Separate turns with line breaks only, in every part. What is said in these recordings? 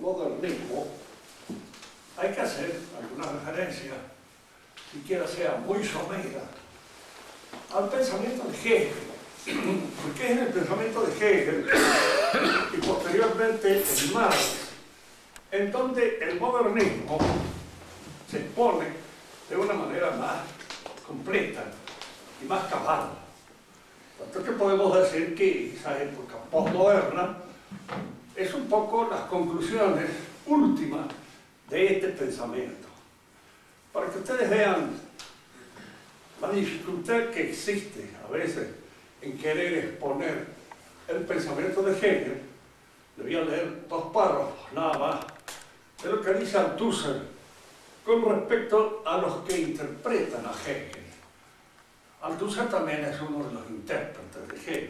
modernismo, hay que hacer alguna referencia, siquiera sea muy somera, al pensamiento de Hegel, porque es en el pensamiento de Hegel y posteriormente en Marx, en donde el modernismo se expone de una manera más completa y más cabal. Tanto que podemos decir que esa época postmoderna es un poco las conclusiones últimas de este pensamiento. Para que ustedes vean la dificultad que existe a veces en querer exponer el pensamiento de Hegel, le voy a leer 2 párrafos nada más de lo que dice Althusser con respecto a los que interpretan a Hegel. Althusser también es uno de los intérpretes de Hegel,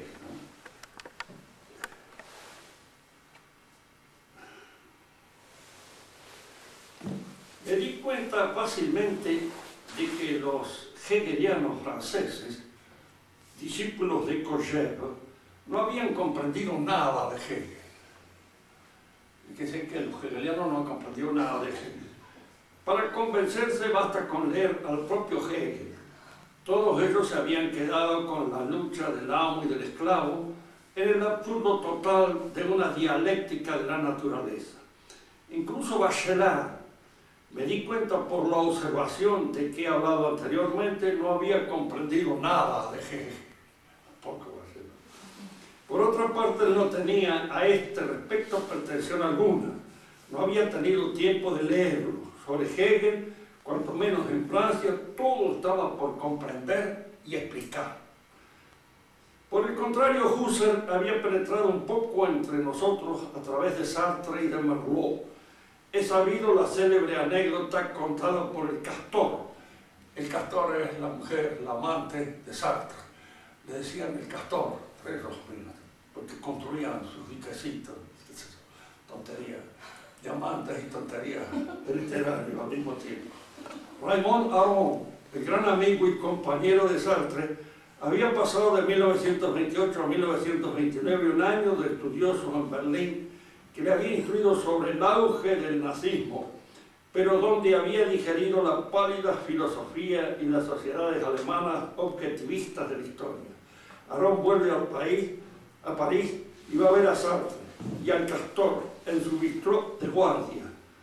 ¿no? Me di cuenta fácilmente de que los hegelianos franceses, discípulos de Cogère, no habían comprendido nada de Hegel. Fíjense que los hegelianos no han comprendido nada de Hegel. Para convencerse basta con leer al propio Hegel. Todos ellos se habían quedado con la lucha del amo y del esclavo en el absurdo total de una dialéctica de la naturaleza. Incluso Bachelard, me di cuenta por la observación de que he hablado anteriormente, no había comprendido nada de Hegel. Tampoco Bachelard. Por otra parte, él no tenía a este respecto pretensión alguna. No había tenido tiempo de leerlo. Sobre Hegel, cuanto menos en Francia, todo estaba por comprender y explicar. Por el contrario, Husserl había penetrado un poco entre nosotros a través de Sartre y de Merleau. He sabido la célebre anécdota contada por el Castor. El Castor es la mujer, la amante de Sartre. Le decían el Castor, porque construían sus diquecitos, tonterías, diamantes y tonterías literarias al mismo tiempo. Raymond Aron, el gran amigo y compañero de Sartre, había pasado de 1928 a 1929 un año de estudioso en Berlín que le había instruido sobre el auge del nazismo, pero donde había digerido la pálida filosofía y las sociedades alemanas objetivistas de la historia. Aron vuelve a París y va a ver a Sartre y al Castor en su bistrot de guardia.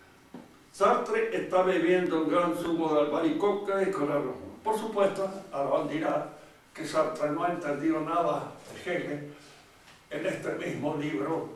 Sartre está bebiendo un gran zumo de albaricoque con Aron. Por supuesto, Aron dirá que Sartre no ha entendido nada de Hegel. En este mismo libro,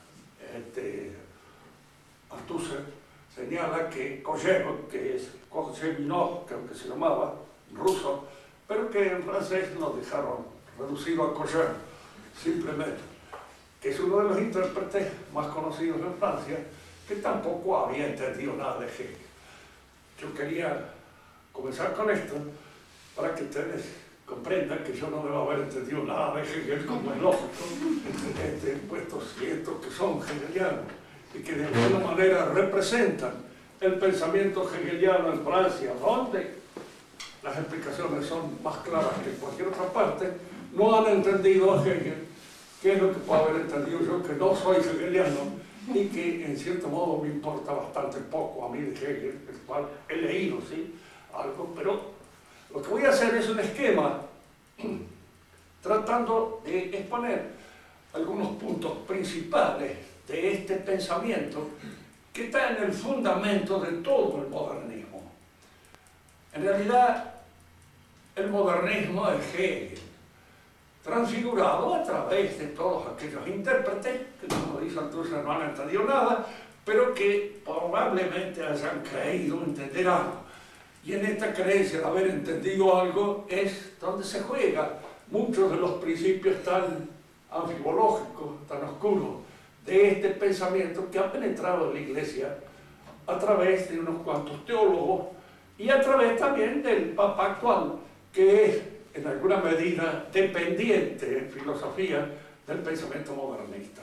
Althusser señala que Cogère, que es Kochevinov, creo que se llamaba, ruso, pero que en francés lo dejaron reducido a Cogère, simplemente, que es uno de los intérpretes más conocidos en Francia, que tampoco había entendido nada de Hegel. Yo quería comenzar con esto para que ustedes comprendan que yo no debo haber entendido nada de Hegel, como es lógico, puestos ciertos que son hegelianos y que de alguna manera representan el pensamiento hegeliano en Francia, donde las explicaciones son más claras que en cualquier otra parte, no han entendido a Hegel, que es lo que puedo haber entendido yo, que no soy hegeliano y que en cierto modo me importa bastante poco a mí de Hegel, el cual he leído, ¿sí?, algo, pero lo que voy a hacer es un esquema tratando de exponer algunos puntos principales de este pensamiento que está en el fundamento de todo el modernismo. En realidad, el modernismo es Hegel, transfigurado a través de todos aquellos intérpretes que, como dice Althusser, no han entendido nada, pero que probablemente hayan creído entender algo. Y en esta creencia de haber entendido algo es donde se juega muchos de los principios tan anfibológicos, tan oscuros, de este pensamiento que ha penetrado en la Iglesia a través de unos cuantos teólogos y a través también del Papa actual, que es en alguna medida dependiente en filosofía del pensamiento modernista.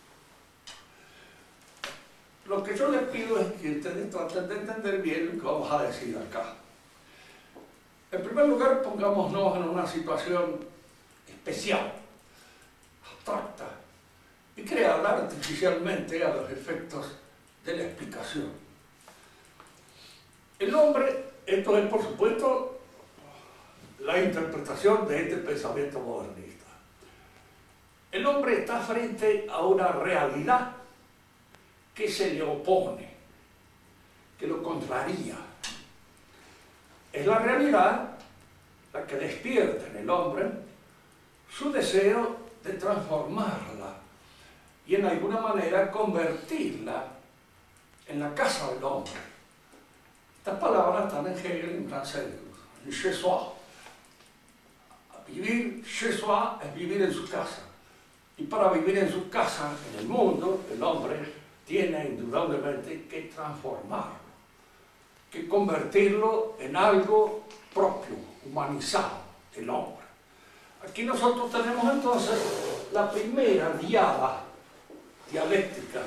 Lo que yo les pido es que ustedes traten de entender bien lo que vamos a decir acá. En primer lugar, pongámonos en una situación especial, abstracta, y creada artificialmente a los efectos de la explicación. El hombre, esto es por supuesto la interpretación de este pensamiento modernista. El hombre está frente a una realidad que se le opone, que lo contraría. Es la realidad la que despierta en el hombre su deseo de transformarla y en alguna manera convertirla en la casa del hombre. Estas palabras están en Hegel en francés, en chez soi. Vivir chez soi es vivir en su casa. Y para vivir en su casa, en el mundo, el hombre tiene indudablemente que transformarlo, que convertirlo en algo propio, humanizado, el hombre. Aquí nosotros tenemos entonces la primera diada dialéctica,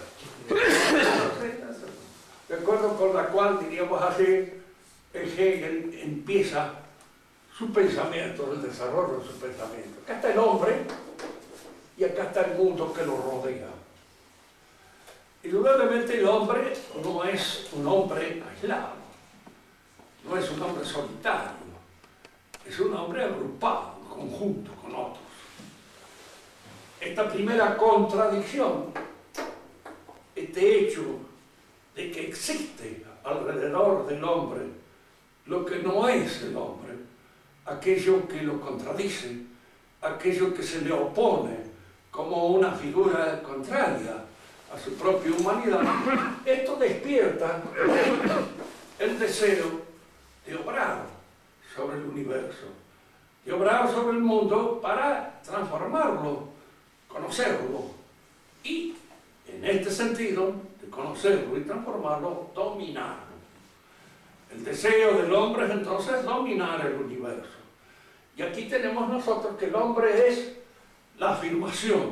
de acuerdo con la cual, diríamos así, el Hegel empieza su pensamiento, el desarrollo de su pensamiento. Acá está el hombre y acá está el mundo que lo rodea. Indudablemente el hombre no es un hombre aislado, no es un hombre solitario, es un hombre agrupado, en conjunto con otros. Esta primera contradicción, este hecho de que existe alrededor del hombre lo que no es el hombre, aquello que lo contradice, aquello que se le opone como una figura contraria a su propia humanidad, esto despierta el deseo de obrar sobre el universo, de obrar sobre el mundo para transformarlo, conocerlo y, en este sentido, de conocerlo y transformarlo, dominarlo. El deseo del hombre es entonces dominar el universo. Y aquí tenemos nosotros que el hombre es la afirmación.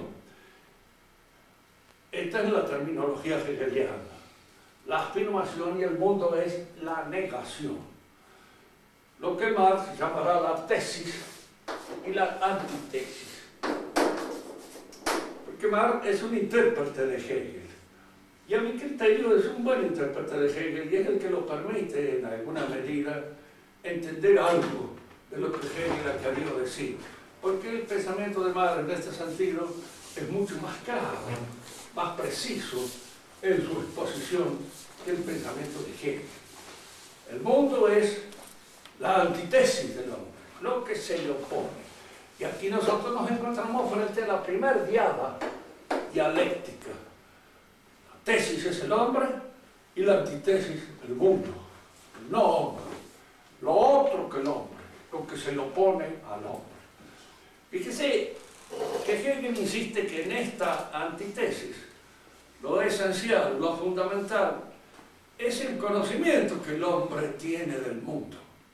Esta es la terminología hegeliana. La afirmación y el mundo es la negación. Lo que Marx llamará la tesis y la antitesis. Porque Marx es un intérprete de Hegel. Y a mi criterio es un buen intérprete de Hegel y es el que lo permite, en alguna medida, entender algo de lo que Hegel ha querido decir. Porque el pensamiento de Marx en este sentido es mucho más claro, más preciso en su exposición que el pensamiento de Hegel. El mundo es la antitesis del hombre, lo que se le opone. Y aquí nosotros nos encontramos frente a la primera diada dialéctica. La tesis es el hombre y la antitesis el mundo, el no hombre, lo otro que el hombre, lo que se le opone al hombre. Fíjese que Hegel insiste que en esta antitesis lo esencial, lo fundamental, es el conocimiento que el hombre tiene del mundo.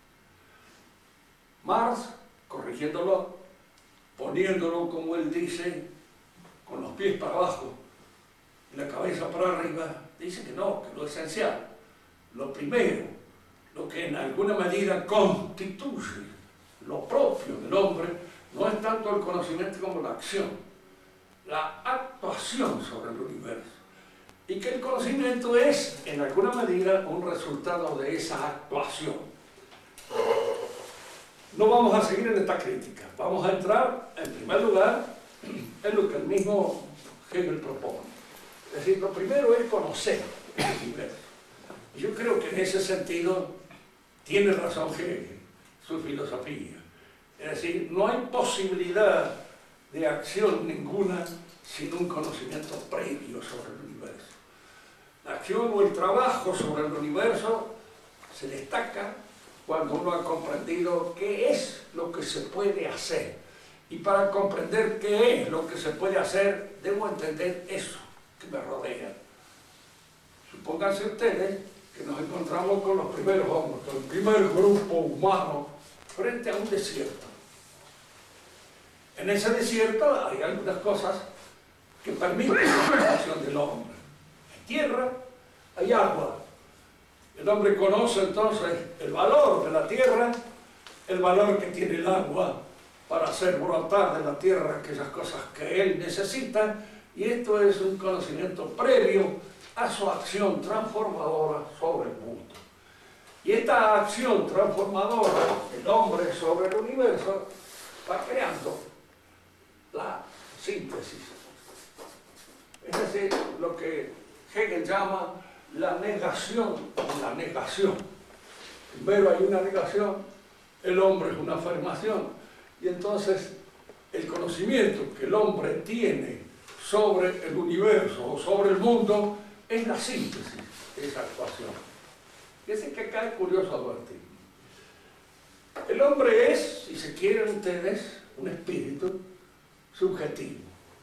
Marx, corrigiéndolo, poniéndolo, como él dice, con los pies para abajo y la cabeza para arriba, dice que no, que lo esencial, lo primero, lo que en alguna medida constituye lo propio del hombre, no es tanto el conocimiento como la acción, la actuación sobre el universo. Y que el conocimiento es, en alguna medida, un resultado de esa actuación. No vamos a seguir en esta crítica, vamos a entrar, en primer lugar, en lo que el mismo Hegel propone. Es decir, lo primero es conocer el universo. Y yo creo que en ese sentido tiene razón Hegel, su filosofía. Es decir, no hay posibilidad de acción ninguna sin un conocimiento previo sobre el universo. La acción o el trabajo sobre el universo se destaca cuando uno ha comprendido qué es lo que se puede hacer. Y para comprender qué es lo que se puede hacer, debo entender eso que me rodea. Supónganse ustedes que nos encontramos con los primeros hombres, con el primer grupo humano, frente a un desierto. En ese desierto hay algunas cosas que permiten la acción del hombre. Hay tierra, hay agua. El hombre conoce entonces el valor de la tierra, el valor que tiene el agua para hacer brotar de la tierra aquellas cosas que él necesita, y esto es un conocimiento previo a su acción transformadora sobre el mundo. Y esta acción transformadora del hombre sobre el universo va creando la síntesis. Es decir, lo que Hegel llama la negación de la negación. Primero hay una negación, el hombre es una afirmación, y entonces el conocimiento que el hombre tiene sobre el universo o sobre el mundo es la síntesis de esa actuación. Fíjense que acá es curioso advertir. El hombre es, si se quieren ustedes, un espíritu subjetivo.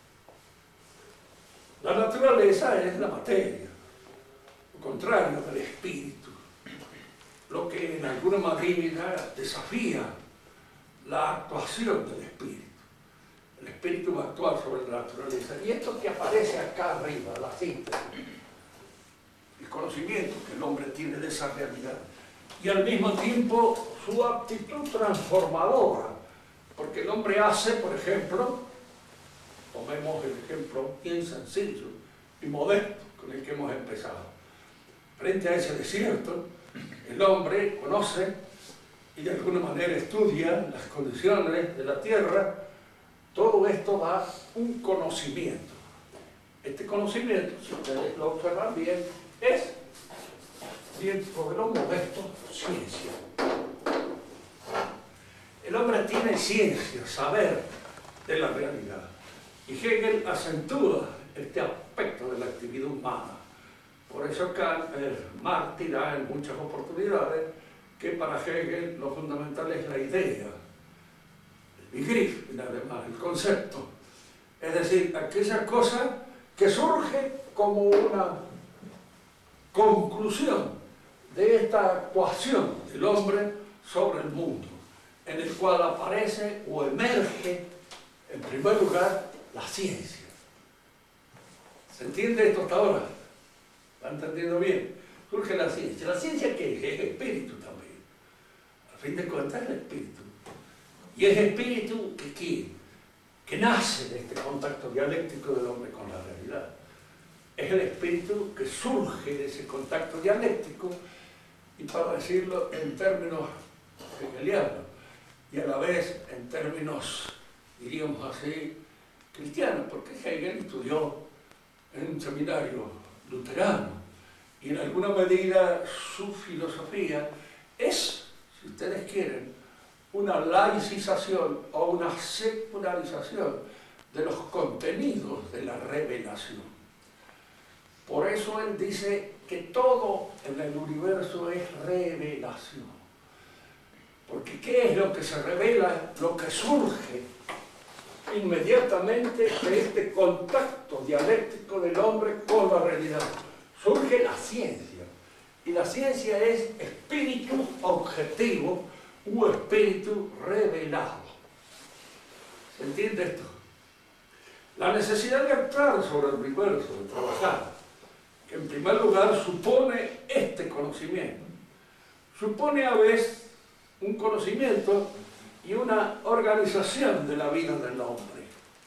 La naturaleza es la materia, lo contrario del espíritu, lo que en alguna medida desafía la actuación del espíritu. El espíritu va a actuar sobre la naturaleza. Y esto que aparece acá arriba, la síntesis, el conocimiento que el hombre tiene de esa realidad, y al mismo tiempo su aptitud transformadora, porque el hombre hace, por ejemplo, tomemos el ejemplo bien sencillo y modesto con el que hemos empezado. Frente a ese desierto, el hombre conoce y de alguna manera estudia las condiciones de la tierra. Todo esto da un conocimiento. Este conocimiento, si ustedes lo observan bien, es, dentro de lo modesto, ciencia. El hombre tiene ciencia, saber de la realidad. Y Hegel acentúa este aspecto de la actividad humana. Por eso Marx dirá en muchas oportunidades que para Hegel lo fundamental es la idea, el Begriff, además, el concepto. Es decir, aquella cosa que surge como una conclusión de esta actuación del hombre sobre el mundo, en el cual aparece o emerge, en primer lugar, la ciencia. ¿Se entiende esto hasta ahora? ¿Está entendiendo bien? Surge la ciencia. ¿La ciencia qué es? Es espíritu también. Al fin de cuentas es el espíritu. Y es espíritu que nace de este contacto dialéctico del hombre con la realidad. Es el espíritu que surge de ese contacto dialéctico, y para decirlo en términos hegelianos, y a la vez en términos, diríamos así, cristianos, porque Hegel estudió en un seminario luterano, y en alguna medida su filosofía es, si ustedes quieren, una laicización o una secularización de los contenidos de la revelación. Por eso él dice que todo en el universo es revelación. Porque ¿qué es lo que se revela? Lo que surge inmediatamente de este contacto dialéctico del hombre con la realidad. Surge la ciencia. Y la ciencia es espíritu objetivo u espíritu revelado. ¿Se entiende esto? La necesidad de actuar sobre el universo, de trabajar, que en primer lugar supone este conocimiento. Supone a veces un conocimiento y una organización de la vida del hombre.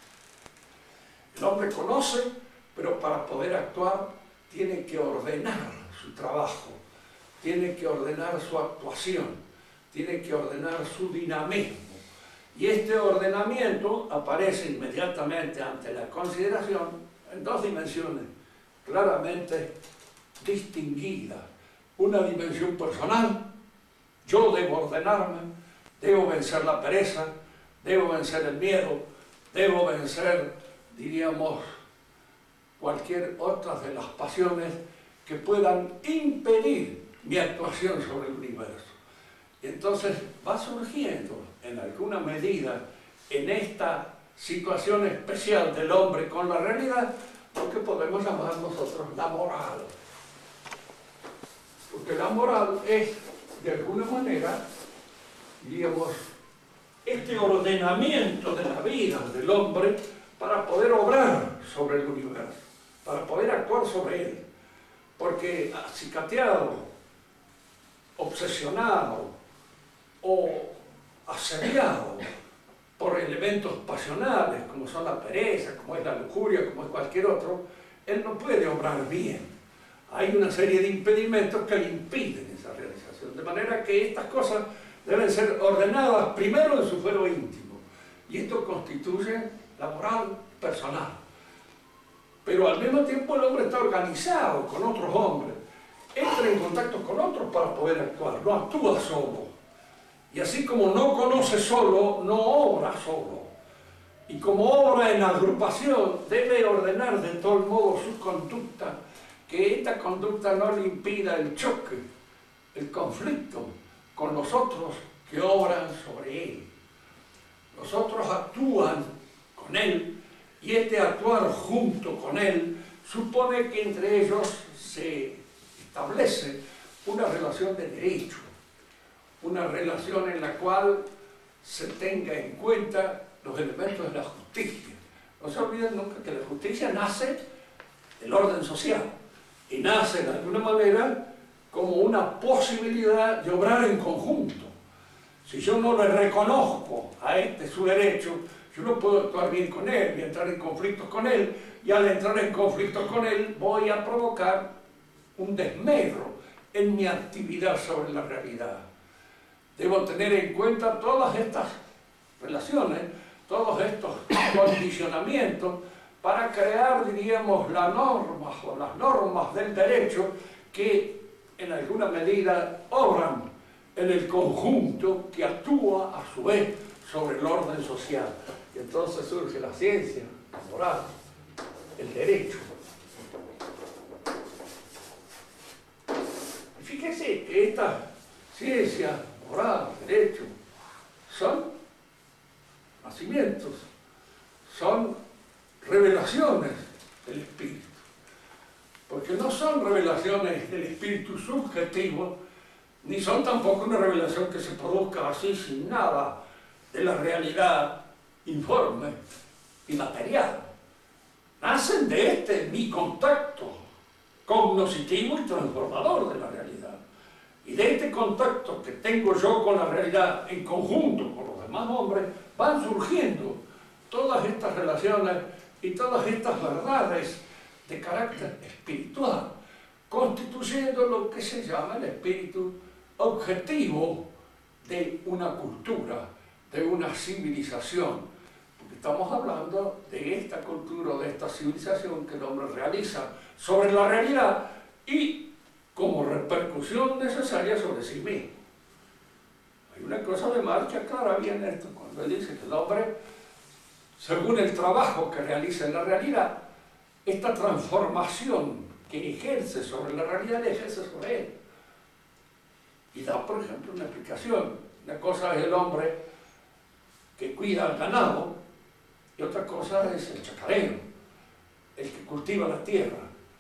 El hombre conoce, pero para poder actuar tiene que ordenar su trabajo, tiene que ordenar su actuación, tiene que ordenar su dinamismo. Y este ordenamiento aparece inmediatamente ante la consideración en dos dimensiones claramente distinguidas. Una dimensión personal: yo debo ordenarme, debo vencer la pereza, debo vencer el miedo, debo vencer, diríamos, cualquier otra de las pasiones que puedan impedir mi actuación sobre el universo. Y entonces va surgiendo, en alguna medida, en esta situación especial del hombre con la realidad, lo que podemos llamar nosotros la moral. Porque la moral es, de alguna manera, diríamos, este ordenamiento de la vida del hombre para poder obrar sobre el universo, para poder actuar sobre él. Porque acicateado, obsesionado o asediado por elementos pasionales, como son la pereza, como es la lujuria, como es cualquier otro, él no puede obrar bien. hay una serie de impedimentos que le impiden esa realización. De manera que estas cosas deben ser ordenadas primero en su fuero íntimo. Y esto constituye la moral personal. Pero al mismo tiempo el hombre está organizado con otros hombres. Entra en contacto con otros para poder actuar. No actúa solo. Y así como no conoce solo, no obra solo. Y como obra en agrupación, debe ordenar de todo modo su conducta, que esta conducta no le impida el choque, el conflicto con los otros que obran sobre él. Los otros actúan con él, y este actuar junto con él supone que entre ellos se establece una relación de derecho, una relación en la cual se tenga en cuenta los elementos de la justicia. No se olviden nunca que la justicia nace del orden social y nace de alguna manera como una posibilidad de obrar en conjunto. Si yo no le reconozco a este su derecho, yo no puedo actuar bien con él, voy a entrar en conflictos con él, y al entrar en conflictos con él voy a provocar un desmedro en mi actividad sobre la realidad. Debo tener en cuenta todas estas relaciones, todos estos condicionamientos, para crear, diríamos, las normas o las normas del derecho que en alguna medida obran en el conjunto que actúa a su vez sobre el orden social. Y entonces surge la ciencia, la moral, el derecho. Y fíjense que esta ciencia, moral, derecho, son nacimientos, son revelaciones del espíritu. Porque no son revelaciones del espíritu subjetivo, ni son tampoco una revelación que se produzca así sin nada de la realidad informe y material. Nacen de mi contacto cognoscitivo y transformador de la realidad. Y de este contacto que tengo yo con la realidad en conjunto con los demás hombres, van surgiendo todas estas relaciones y todas estas verdades de carácter espiritual, constituyendo lo que se llama el espíritu objetivo de una cultura, de una civilización. Porque estamos hablando de esta cultura o de esta civilización que el hombre realiza sobre la realidad y como repercusión necesaria sobre sí mismo. Hay una cosa de marcha clara bien esto, cuando él dice que el hombre, según el trabajo que realiza en la realidad, esta transformación que ejerce sobre la realidad, la ejerce sobre él. Y da, por ejemplo, una explicación. Una cosa es el hombre que cuida al ganado y otra cosa es el chacarero, el que cultiva la tierra.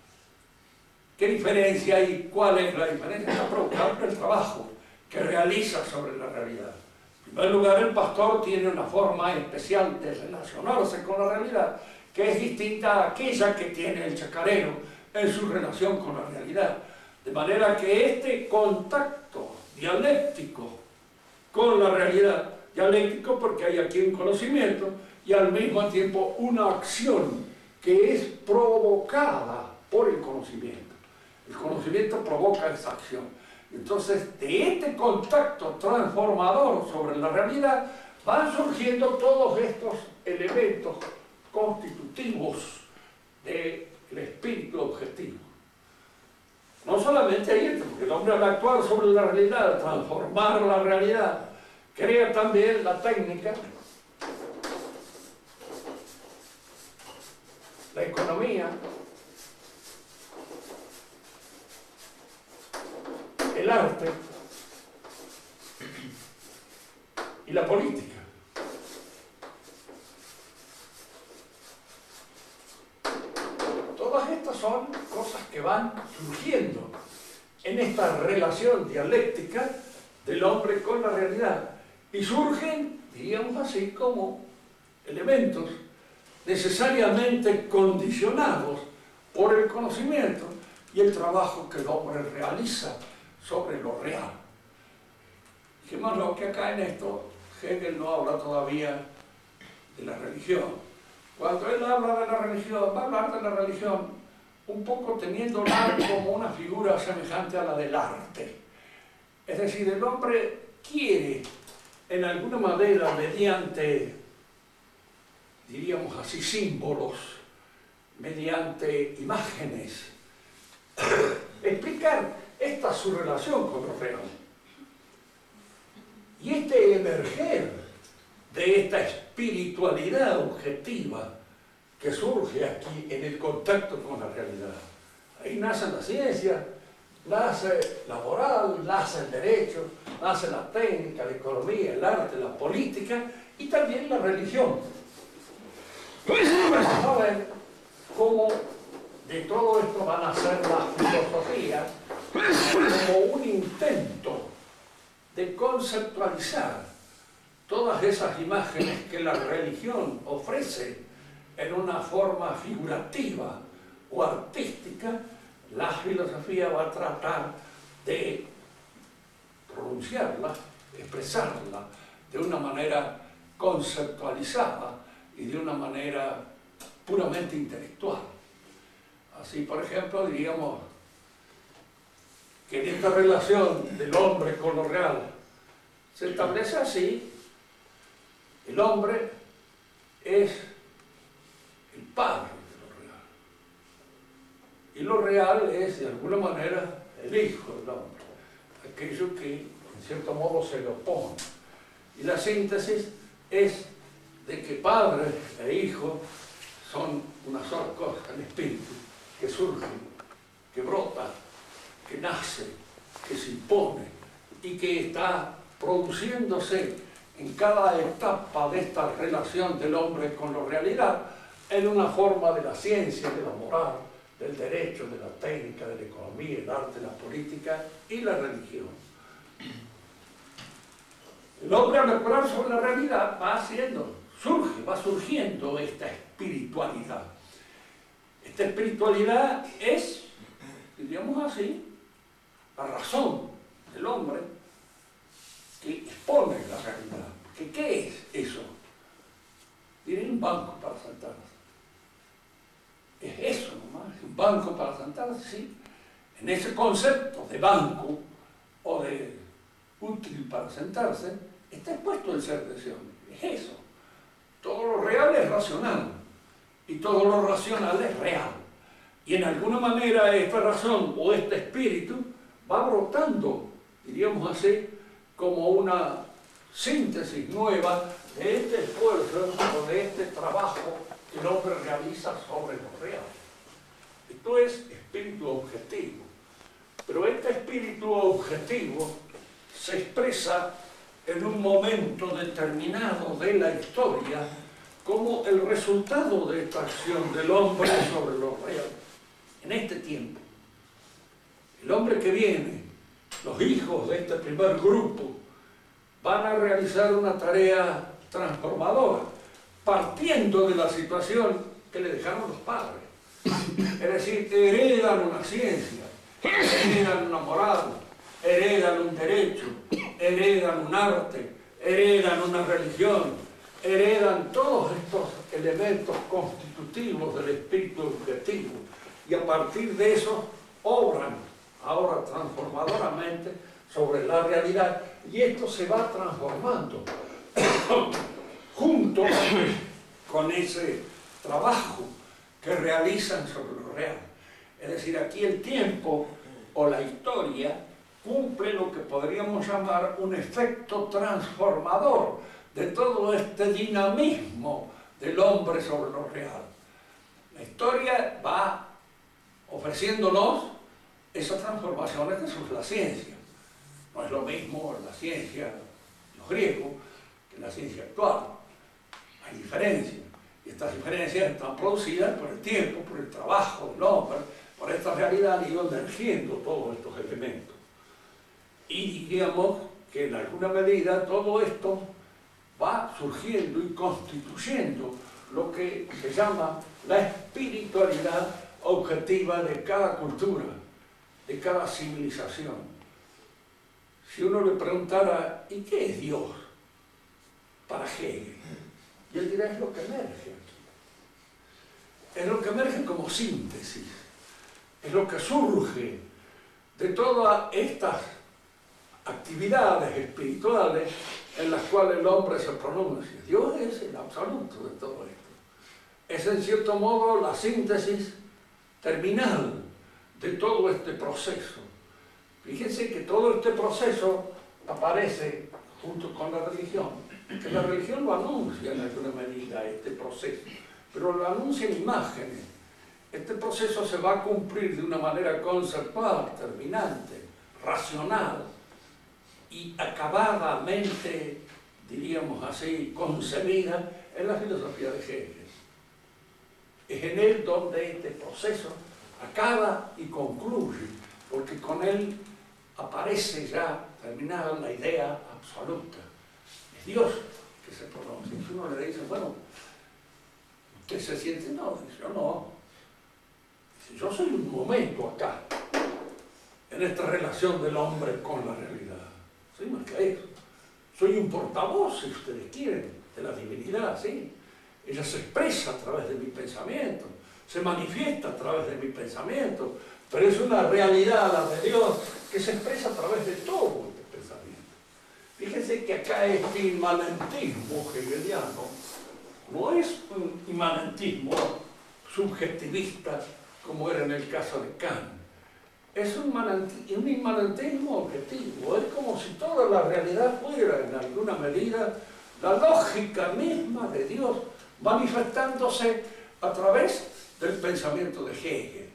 ¿Qué diferencia hay? ¿Cuál es la diferencia? Está provocada por el trabajo que realiza sobre la realidad. En primer lugar, el pastor tiene una forma especial de relacionarse con la realidad que es distinta a aquella que tiene el chacarero en su relación con la realidad. De manera que este contacto dialéctico con la realidad, dialéctico porque hay aquí un conocimiento y al mismo tiempo una acción que es provocada por el conocimiento. El conocimiento provoca esa acción. Entonces, de este contacto transformador sobre la realidad van surgiendo todos estos elementos constitutivos del espíritu objetivo. No solamente hay esto, porque el hombre al actuar sobre la realidad, transformar la realidad, crea también la técnica, la economía, el arte y la política. Todas estas son cosas que van surgiendo en esta relación dialéctica del hombre con la realidad y surgen, diríamos así, como elementos necesariamente condicionados por el conocimiento y el trabajo que el hombre realiza sobre lo real. Fijémonos que acá en esto Hegel no habla todavía de la religión. Cuando él habla de la religión, va a hablar de la religión un poco teniéndola como una figura semejante a la del arte. Es decir, el hombre quiere, en alguna manera, mediante, diríamos así, símbolos, mediante imágenes, explicar esta su relación con lo real. Y este emerger de esta espiritualidad objetiva que surge aquí en el contacto con la realidad. Ahí nace la ciencia, nace la moral, nace el derecho, nace la técnica, la economía, el arte, la política y también la religión. Vamos a ver cómo de todo esto va a nacer la filosofía como un intento de conceptualizar todas esas imágenes que la religión ofrece en una forma figurativa o artística. La filosofía va a tratar de pronunciarla, expresarla de una manera conceptualizada y de una manera puramente intelectual. Así, por ejemplo, diríamos que en esta relación del hombre con lo real se establece así: el hombre es el padre de lo real, y lo real es, de alguna manera, el hijo del hombre, aquello que, en cierto modo, se le opone. Y la síntesis es de que padre e hijo son una sola cosa, el espíritu, que surge, que brota, que nace, que se impone y que está produciéndose en cada etapa de esta relación del hombre con la realidad en una forma de la ciencia, de la moral, del derecho, de la técnica, de la economía, el arte, la política y la religión. El hombre, al operar sobre la realidad, va surgiendo esta espiritualidad. Esta espiritualidad es, diríamos así, la razón del hombre que expone la realidad. ¿Qué es eso? Tiene un banco para sentarse. Es eso nomás, un banco para sentarse, sí. En ese concepto de banco o de útil para sentarse, está expuesto el ser de ese hombre. Es eso. Todo lo real es racional y todo lo racional es real. Y en alguna manera esta razón o este espíritu va brotando, diríamos así, como una síntesis nueva de este esfuerzo o de este trabajo que el hombre realiza sobre lo real. Esto es espíritu objetivo. Pero este espíritu objetivo se expresa en un momento determinado de la historia como el resultado de esta acción del hombre sobre lo real. En este tiempo, el hombre que viene, los hijos de este primer grupo, van a realizar una tarea transformadora, partiendo de la situación que le dejaron los padres. Es decir, heredan una ciencia, heredan una moral, heredan un derecho, heredan un arte, heredan una religión, heredan todos estos elementos constitutivos del espíritu objetivo y a partir de eso obran ahora transformadoramente sobre la realidad y esto se va transformando junto con ese trabajo que realizan sobre lo real. Es decir, aquí el tiempo o la historia cumple lo que podríamos llamar un efecto transformador de todo este dinamismo del hombre sobre lo real. La historia va ofreciéndonos esas transformaciones que surge la ciencia. No es lo mismo la ciencia de los griegos que la ciencia actual. Hay diferencias. Y estas diferencias están producidas por el tiempo, por el trabajo del hombre, por esta realidad han ido emergiendo todos estos elementos. Y diríamos que en alguna medida todo esto va surgiendo y constituyendo lo que se llama la espiritualidad objetiva de cada cultura, de cada civilización. Si uno le preguntara, ¿y qué es Dios para Hegel? Y él dirá, es lo que emerge aquí. Es lo que emerge como síntesis. es lo que surge de todas estas actividades espirituales en las cuales el hombre se pronuncia. Dios es el absoluto de todo esto. Es en cierto modo la síntesis terminal de todo este proceso. Fíjense que todo este proceso aparece junto con la religión, que la religión lo anuncia en alguna medida, este proceso, pero lo anuncia en imágenes. Este proceso se va a cumplir de una manera conceptual, terminante, racional y acabadamente, diríamos así, concebida en la filosofía de Hegel. Es en él donde este proceso acaba y concluye, porque con él aparece ya terminada la idea absoluta. Es Dios que se pronuncia. Y uno le dice, bueno, ¿usted se siente? No, dice, yo no. Dice, yo soy un momento acá, en esta relación del hombre con la realidad. Soy más que eso. Soy un portavoz, si ustedes quieren, de la divinidad, ¿sí? Ella se expresa a través de mi pensamiento, se manifiesta a través de mi pensamiento, pero es una realidad, la de Dios, que se expresa a través de todo este pensamiento. Fíjense que acá este inmanentismo hegeliano no es un inmanentismo subjetivista como era en el caso de Kant. Es un inmanentismo objetivo. Es como si toda la realidad fuera, en alguna medida, la lógica misma de Dios manifestándose a través del pensamiento de Hegel.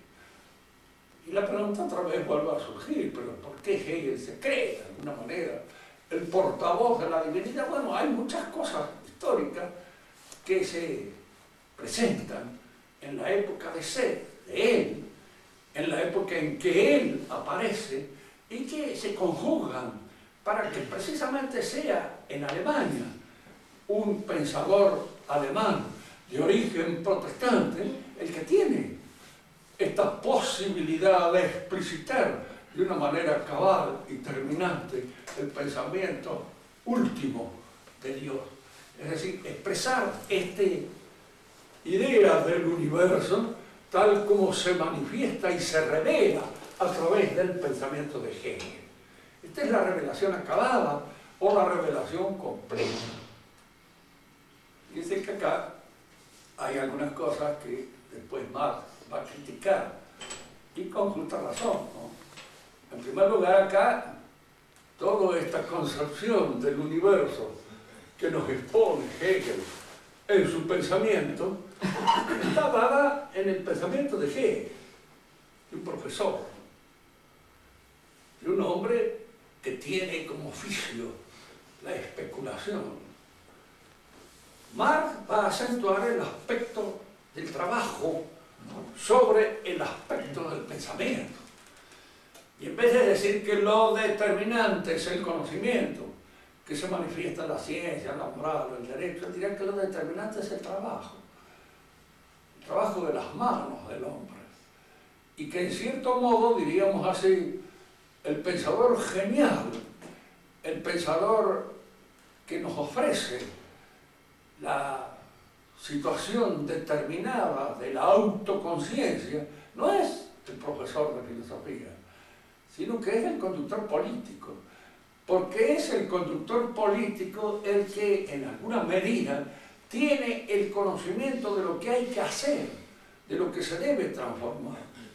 Y la pregunta otra vez vuelve a surgir, pero ¿por qué Hegel se cree de alguna manera el portavoz de la divinidad? Bueno, hay muchas cosas históricas que se presentan en la época de ser, de él, en la época en que él aparece y que se conjugan para que precisamente sea en Alemania un pensador alemán de origen protestante el que tiene esta posibilidad de explicitar de una manera cabal y terminante el pensamiento último de Dios. Es decir, expresar esta idea del universo tal como se manifiesta y se revela a través del pensamiento de Hegel. Esta es la revelación acabada o la revelación completa. Fíjense que acá hay algunas cosas que después Marx va a criticar, y con justa razón, ¿no? En primer lugar, acá, toda esta concepción del universo que nos expone Hegel en su pensamiento, está dada en el pensamiento de Hegel, de un profesor, de un hombre que tiene como oficio la especulación. Marx va a acentuar el aspecto del trabajo sobre el aspecto del pensamiento. Y en vez de decir que lo determinante es el conocimiento, que se manifiesta en la ciencia, en la moral, en el derecho, él dirá que lo determinante es el trabajo de las manos del hombre. Y que en cierto modo, diríamos así, el pensador genial, el pensador que nos ofrece la situación determinada de la autoconciencia, no es el profesor de filosofía, sino que es el conductor político, porque es el conductor político el que, en alguna medida, tiene el conocimiento de lo que hay que hacer, de lo que se debe transformar.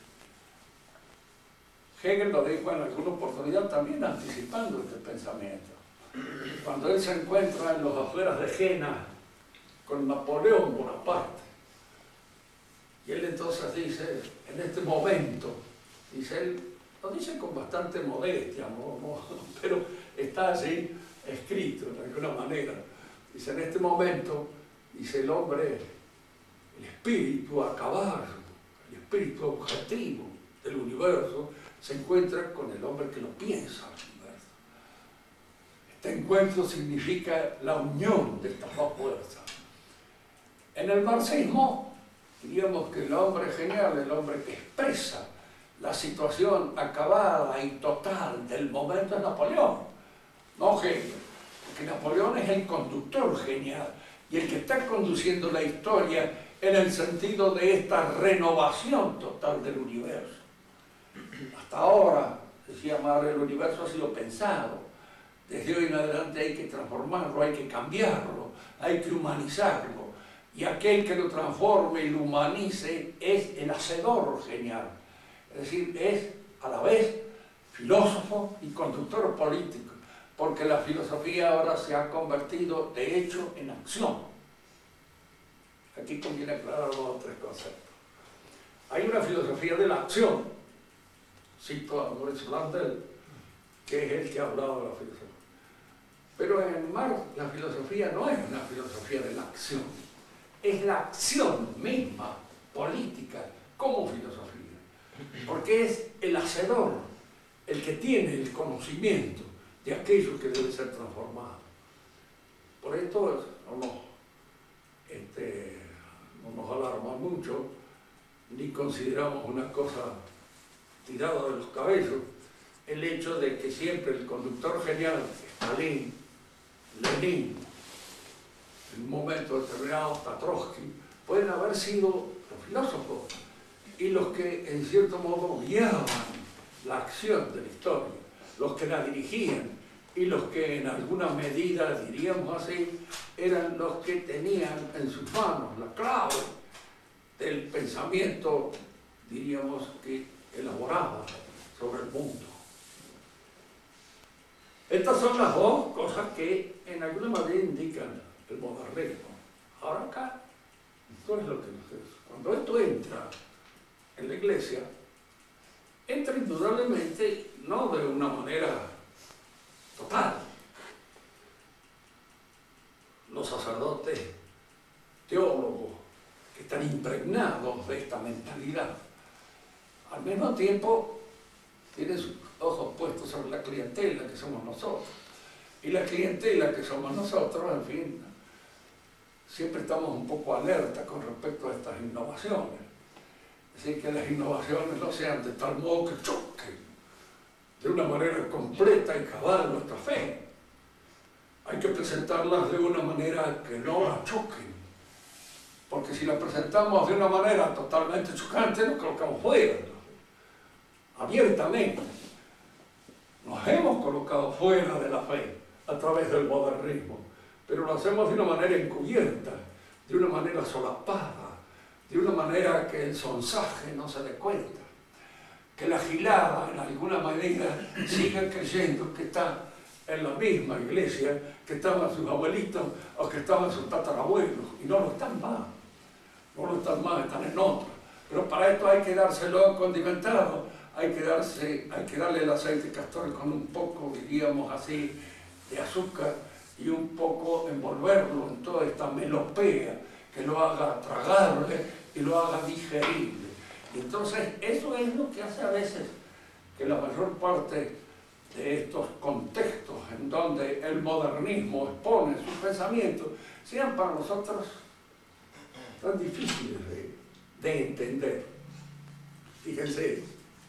Hegel lo dijo en alguna oportunidad también anticipando este pensamiento. Cuando él se encuentra en las afueras de Jena con Napoleón Bonaparte, y él entonces dice, en este momento, dice él, lo dice con bastante modestia, pero está así escrito de alguna manera, dice, en este momento, dice el hombre, el espíritu acabado, el espíritu objetivo del universo, se encuentra con el hombre que lo piensa el universo. Este encuentro significa la unión de estas dos fuerzas. En el marxismo, diríamos que el hombre genial, el hombre que expresa la situación acabada y total del momento es Napoleón, no Hegel, porque Napoleón es el conductor genial y el que está conduciendo la historia en el sentido de esta renovación total del universo. Hasta ahora, decía Marx, el universo ha sido pensado. Desde hoy en adelante hay que transformarlo, hay que cambiarlo, hay que humanizarlo. Y aquel que lo transforme y lo humanice es el hacedor genial. Es decir, es a la vez filósofo y conductor político, porque la filosofía ahora se ha convertido de hecho en acción. Aquí conviene aclarar dos o tres conceptos. Hay una filosofía de la acción, cito a Maurice Blondel, que es el que ha hablado de la filosofía. Pero en Marx la filosofía no es una filosofía de la acción, es la acción misma política como filosofía, porque es el hacedor, el que tiene el conocimiento de aquello que debe ser transformado. Por esto no nos alarma mucho, ni consideramos una cosa tirada de los cabellos, el hecho de que siempre el conductor genial, Stalin, Lenin, en un momento determinado hasta Trotsky, pueden haber sido los filósofos y los que en cierto modo guiaban la acción de la historia, los que la dirigían y los que en alguna medida, diríamos así, eran los que tenían en sus manos la clave del pensamiento, diríamos, que elaboraba sobre el mundo. Estas son las dos cosas que en alguna manera indican el modernismo. Ahora acá, esto es lo que nos dice. Cuando esto entra en la Iglesia, entra indudablemente no de una manera total. Los sacerdotes teólogos que están impregnados de esta mentalidad, al mismo tiempo tienen sus ojos puestos sobre la clientela que somos nosotros. Y la clientela que somos nosotros, en fin, siempre estamos un poco alerta con respecto a estas innovaciones. Es decir, que las innovaciones no sean de tal modo que choquen de una manera completa y cabal nuestra fe. Hay que presentarlas de una manera que no la choquen, porque si la presentamos de una manera totalmente chocante, nos colocamos fuera, abiertamente. Nos hemos colocado fuera de la fe a través del modernismo, pero lo hacemos de una manera encubierta, de una manera solapada, de una manera que el sonsaje no se dé cuenta, que la gilada en alguna manera siga creyendo que está en la misma iglesia que estaban sus abuelitos o que estaban sus tatarabuelos, y no lo están más, no lo están más, están en otra. Pero para esto hay que dárselo condimentado, hay que darle el aceite castor con un poco, diríamos así, de azúcar y un poco envolverlo en toda esta melopea que lo haga tragable y lo haga digerible. Y entonces eso es lo que hace a veces que la mayor parte de estos contextos en donde el modernismo expone sus pensamientos sean para nosotros tan difíciles de entender. Fíjense,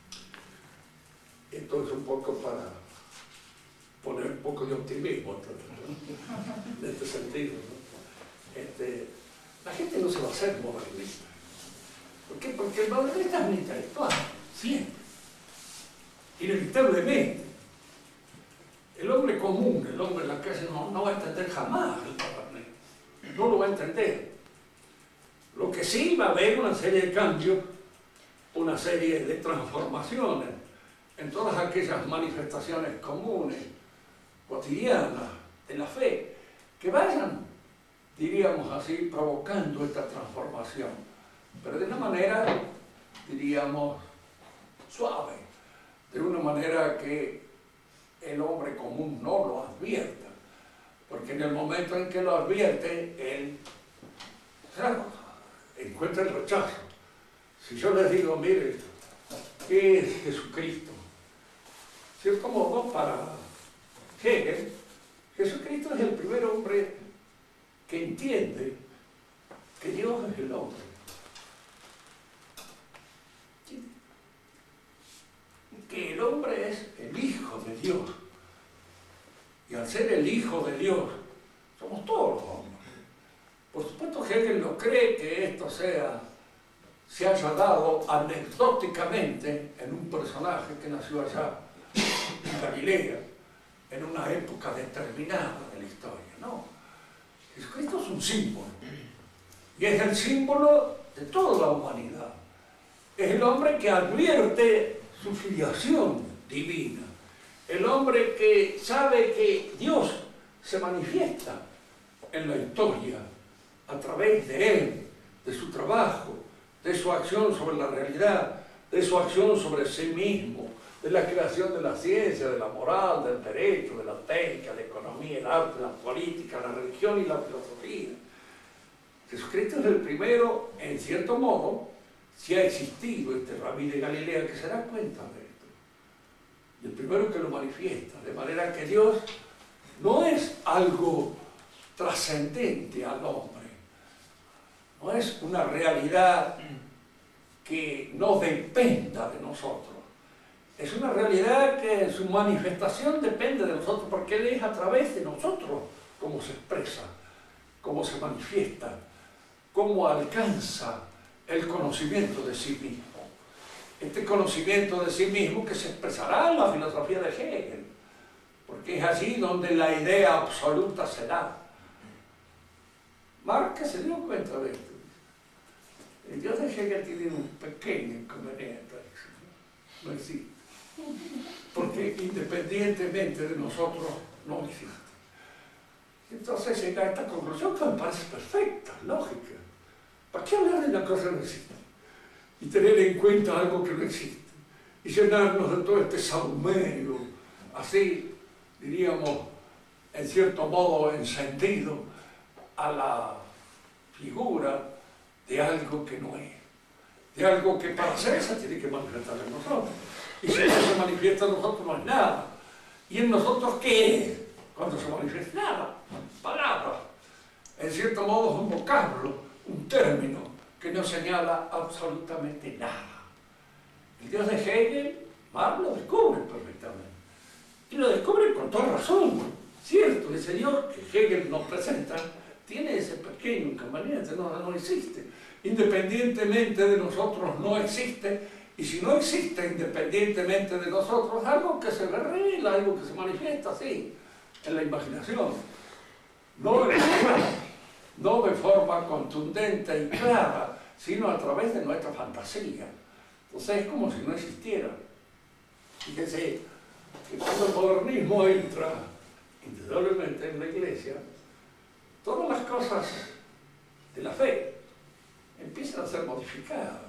esto es un poco para poner un poco de optimismo, ¿no? En este sentido, ¿no? La gente no se va a hacer modernista. ¿Por qué? Porque el modernista es un intelectual, siempre, inevitablemente. El hombre común, el hombre en la calle no va a entender jamás el modernismo, no lo va a entender. Lo que sí va a haber una serie de cambios, una serie de transformaciones en todas aquellas manifestaciones comunes, cotidianas, de la fe, que vayan, diríamos así, provocando esta transformación, pero de una manera, diríamos, suave, de una manera que el hombre común no lo advierta, porque en el momento en que lo advierte, él, claro, encuentra el rechazo. Si yo les digo, mire, ¿qué es Jesucristo? Cierto modo, para Hegel, Jesucristo es el primer hombre que entiende que Dios es el hombre. Que el hombre es el Hijo de Dios. Y al ser el Hijo de Dios, somos todos los hombres. Por supuesto, Hegel no cree que esto sea se haya dado anecdóticamente en un personaje que nació allá en Galilea, en una época determinada de la historia. No, Jesucristo es un símbolo, y es el símbolo de toda la humanidad. Es el hombre que advierte su filiación divina, el hombre que sabe que Dios se manifiesta en la historia a través de él, de su trabajo, de su acción sobre la realidad, de su acción sobre sí mismo, de la creación de la ciencia, de la moral, del derecho, de la técnica, la economía, el arte, la política, la religión y la filosofía. Jesucristo es el primero, en cierto modo, si ha existido este rabí de Galilea que se da cuenta de esto. Y el primero que lo manifiesta, de manera que Dios no es algo trascendente al hombre, no es una realidad que no dependa de nosotros. Es una realidad que en su manifestación depende de nosotros, porque Él es a través de nosotros cómo se expresa, cómo se manifiesta, cómo alcanza el conocimiento de sí mismo. Este conocimiento de sí mismo que se expresará en la filosofía de Hegel, porque es allí donde la idea absoluta se da. Marx se dio cuenta de esto. El Dios de Hegel tiene un pequeño inconveniente, no existe. Porque independientemente de nosotros no existe. Entonces llega a esta conclusión que me parece perfecta, lógica. ¿Para qué hablar de una cosa que no existe? Y tener en cuenta algo que no existe. Y llenarnos de todo este saumerio, así, diríamos, en cierto modo encendido a la figura de algo que no es. De algo que para ser se tiene que manifestar en nosotros. Y si no se manifiesta en nosotros no es nada. ¿Y en nosotros qué es? Cuando se manifiesta nada, palabras. En cierto modo es un vocablo, un término que no señala absolutamente nada. El Dios de Hegel, Marx lo descubre perfectamente. Y lo descubre con toda razón. Cierto, ese Dios que Hegel nos presenta tiene ese pequeño inconveniente, no existe. Independientemente de nosotros no existe. Y si no existe independientemente de nosotros, algo que se revela, algo que se manifiesta así, en la imaginación. No de forma contundente y clara, sino a través de nuestra fantasía. Entonces es como si no existiera. Fíjense que cuando el modernismo entra, indudablemente en la Iglesia, todas las cosas de la fe empiezan a ser modificadas.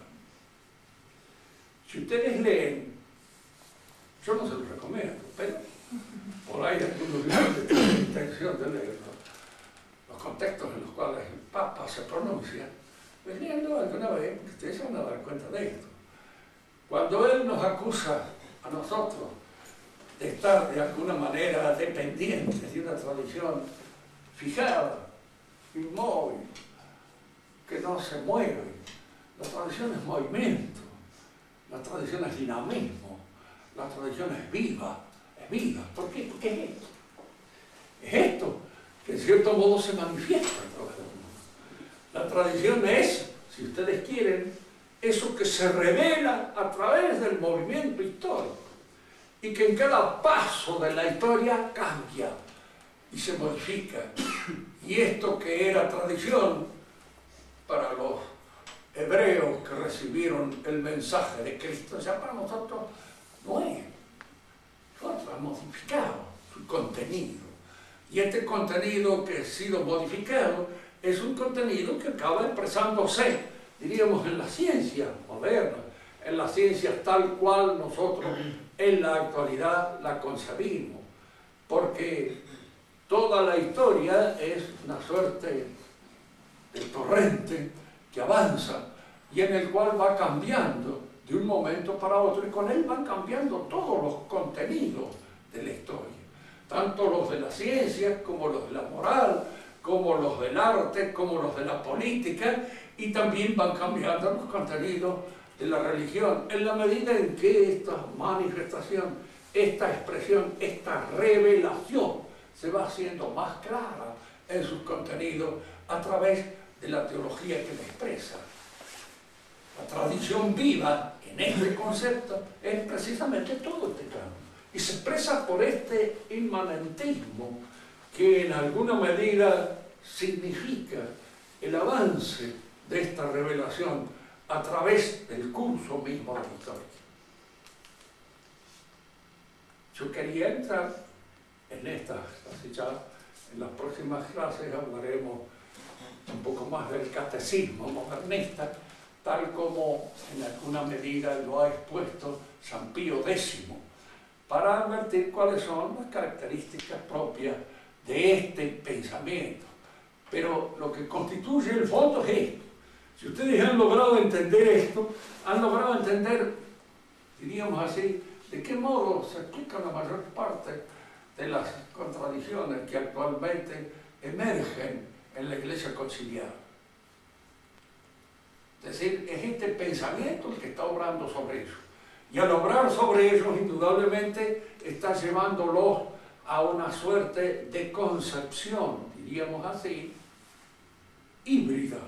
Si ustedes leen, yo no se los recomiendo, pero por ahí algunos tienen la intención de leerlo, los contextos en los cuales el Papa se pronuncia, pues léanlo alguna vez, porque ustedes se van a dar cuenta de esto. Cuando Él nos acusa a nosotros de estar de alguna manera dependientes de una tradición fijada, inmóvil, que no se mueve, la tradición es movimiento. La tradición es dinamismo, la tradición es viva. ¿Por qué? Porque es esto. Es esto que en cierto modo se manifiesta a través del mundo. La tradición es, si ustedes quieren, eso que se revela a través del movimiento histórico y que en cada paso de la historia cambia y se modifica. Y esto que era tradición para los hebreos que recibieron el mensaje de Cristo, ya para nosotros no es. Nosotros hemos modificado su contenido. Y este contenido que ha sido modificado es un contenido que acaba expresándose, diríamos, en la ciencia moderna, en las ciencias tal cual nosotros en la actualidad la concebimos. Porque toda la historia es una suerte de torrente que avanza y en el cual va cambiando de un momento para otro, y con él van cambiando todos los contenidos de la historia, tanto los de la ciencia como los de la moral, como los del arte, como los de la política, y también van cambiando los contenidos de la religión, en la medida en que esta manifestación, esta expresión, esta revelación se va haciendo más clara en sus contenidos a través de la teología que la expresa, a condición viva en este concepto es precisamente todo este campo. Y se expresa por este inmanentismo que en alguna medida significa el avance de esta revelación a través del curso mismo de la historia. Yo quería entrar en estas, así ya en las próximas clases hablaremos un poco más del catecismo modernista, tal como en alguna medida lo ha expuesto San Pío X, para advertir cuáles son las características propias de este pensamiento. Pero lo que constituye el fondo es esto. Si ustedes han logrado entender esto, han logrado entender, diríamos así, de qué modo se explica la mayor parte de las contradicciones que actualmente emergen en la Iglesia conciliar. Es decir, es este pensamiento el que está obrando sobre ellos. Y al obrar sobre ellos, indudablemente, está llevándolos a una suerte de concepción, diríamos así, híbrida.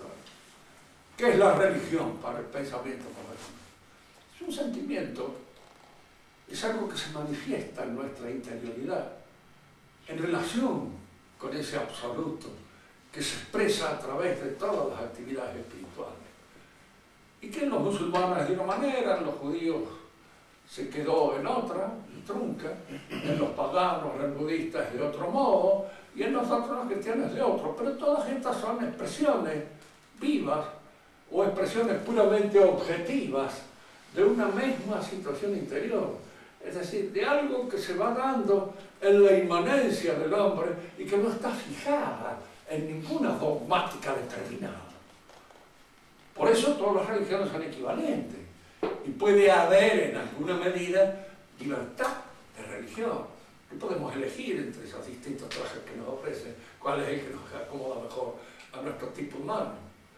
¿Qué es la religión para el pensamiento moderno? Es un sentimiento, es algo que se manifiesta en nuestra interioridad, en relación con ese absoluto que se expresa a través de todas las actividades espirituales. Y que en los musulmanes de una manera, en los judíos se quedó en otra, trunca, en los paganos, en los budistas de otro modo, y en nosotros los cristianos de otro. Pero todas estas son expresiones vivas o expresiones puramente objetivas de una misma situación interior. Es decir, de algo que se va dando en la inmanencia del hombre y que no está fijada en ninguna dogmática determinada. Por eso todas las religiones son equivalentes y puede haber en alguna medida libertad de religión, que podemos elegir entre esos distintos trajes que nos ofrecen cuál es el que nos acomoda mejor a nuestro tipo humano.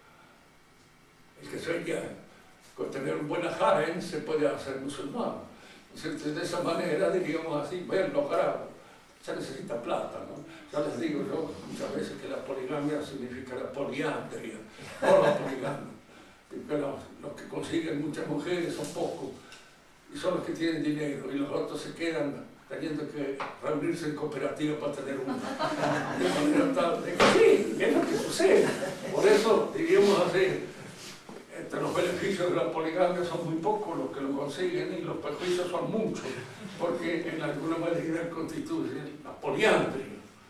El que sueña con tener un buen harem se puede hacer musulmán. Entonces, de esa manera, diríamos así, bien logrado. Se necesita plata, ¿no? Ya les digo yo muchas veces que la poligamia significa la poliandria, no la poligamia. Porque los que consiguen muchas mujeres son pocos, y son los que tienen dinero, y los otros se quedan teniendo que reunirse en cooperativa para tener una. De manera tal de que sí, es lo que sucede. Por eso, diríamos así, entre los beneficios de la poligamia son muy pocos los que lo consiguen y los perjuicios son muchos, porque en alguna medida constituye la poliandria.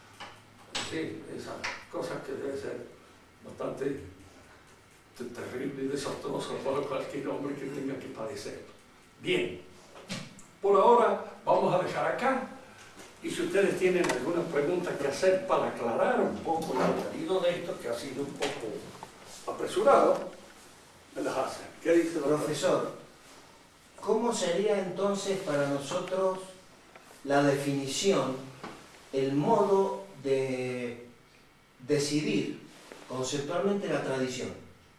Sí, esas cosas que deben ser bastante terribles y desastrosas para cualquier hombre que tenga que padecer. Bien, por ahora vamos a dejar acá, y si ustedes tienen alguna pregunta que hacer para aclarar un poco el contenido de esto, que ha sido un poco apresurado, me las hacen. ¿Qué dice el
profesor? ¿Cómo sería entonces para nosotros la definición, el modo de decidir conceptualmente la tradición?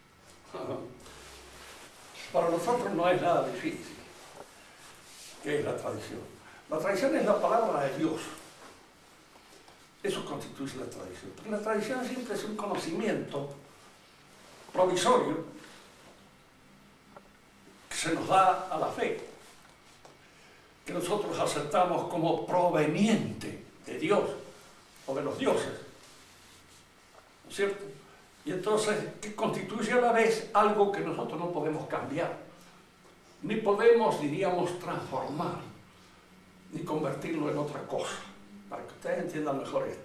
Para nosotros no es nada difícil. ¿Qué es la tradición? La tradición es la palabra de Dios. Eso constituye la tradición. Porque la tradición siempre es un conocimiento provisorio que se nos da a la fe, que nosotros aceptamos como proveniente de Dios o de los dioses, ¿no es cierto? Y entonces, que constituye a la vez algo que nosotros no podemos cambiar, ni podemos, diríamos, transformar, ni convertirlo en otra cosa, para que ustedes entiendan mejor esto.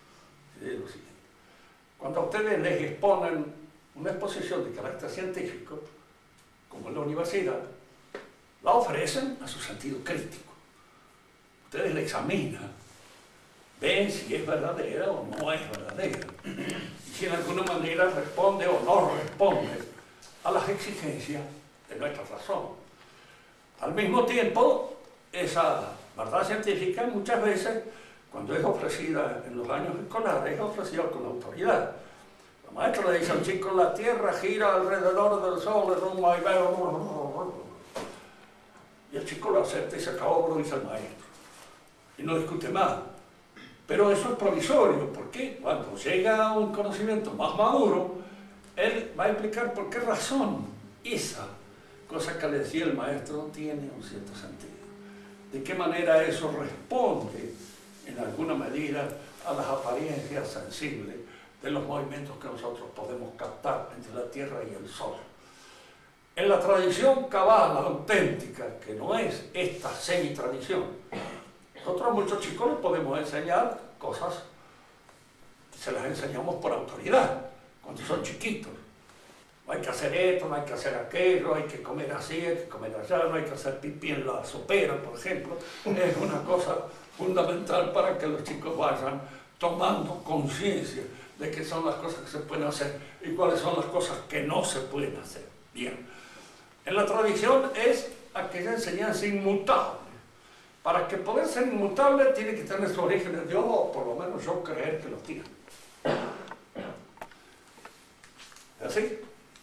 Cuando a ustedes les exponen una exposición de carácter científico, como en la universidad, la ofrecen a su sentido crítico. Ustedes la examinan, ven si es verdadera o no es verdadera, y si en alguna manera responde o no responde a las exigencias de nuestra razón. Al mismo tiempo, esa verdad científica muchas veces, cuando es ofrecida en los años escolares, es ofrecida con autoridad. La maestra le dice al chico: la Tierra gira alrededor del Sol en un vaivén. Y el chico lo acepta y se acabó, lo dice el maestro. Y no discute más. Pero eso es provisorio, porque cuando llega a un conocimiento más maduro, él va a explicar por qué razón esa cosa que le decía el maestro tiene un cierto sentido. ¿De qué manera eso responde, en alguna medida, a las apariencias sensibles de los movimientos que nosotros podemos captar entre la Tierra y el Sol? En la tradición cabal auténtica, que no es esta semi-tradición, nosotros a muchos chicos les podemos enseñar cosas, se las enseñamos por autoridad, cuando son chiquitos. No hay que hacer esto, no hay que hacer aquello, hay que comer así, hay que comer allá, no hay que hacer pipí en la sopera, por ejemplo. Es una cosa fundamental para que los chicos vayan tomando conciencia de qué son las cosas que se pueden hacer y cuáles son las cosas que no se pueden hacer. Bien. En la tradición es aquella enseñanza inmutable. Para que poder ser inmutable tiene que tener su origen en Dios, o por lo menos yo creer que lo tiene. ¿Es así?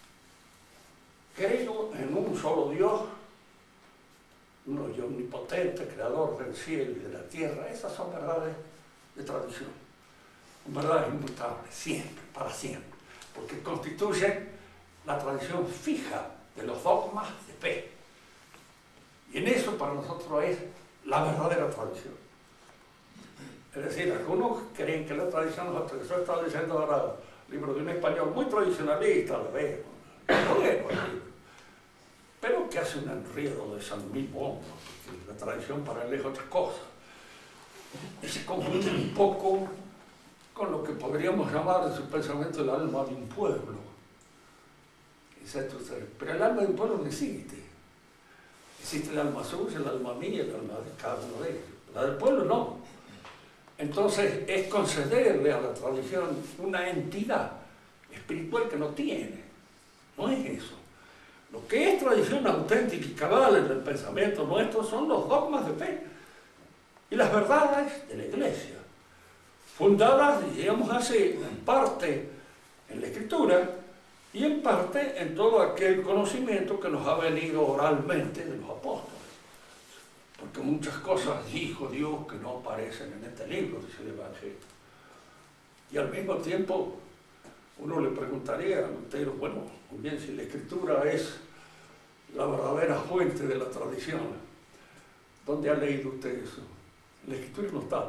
Creo en un solo Dios, uno y omnipotente, creador del cielo y de la tierra. Esas son verdades de tradición, verdades inmutables, siempre, para siempre, porque constituyen la tradición fija de los dogmas de fe. Y en eso para nosotros es la verdadera tradición. Es decir, algunos creen que la tradición, nosotros, yo estaba diciendo ahora, libro de un español muy tradicionalista, lo veo, pero que hace un enredo de San Mil bombos, porque la tradición para él es otra cosa. Y se confunde un poco con lo que podríamos llamar en su pensamiento el alma de un pueblo. Pero el alma de un pueblo no existe. Existe el alma suya, el alma mía, el alma de cada uno de ellos. La del pueblo no. Entonces es concederle a la tradición una entidad espiritual que no tiene. No es eso. Lo que es tradición auténtica y cabal en el pensamiento nuestro son los dogmas de fe y las verdades de la Iglesia, fundadas, digamos así, en parte en la Escritura y en parte en todo aquel conocimiento que nos ha venido oralmente de los apóstoles. Porque muchas cosas dijo Dios que no aparecen en este libro, dice el Evangelio. Y al mismo tiempo uno le preguntaría a Lutero, bueno, muy bien, si la Escritura es la verdadera fuente de la tradición, ¿dónde ha leído usted eso? La Escritura no está.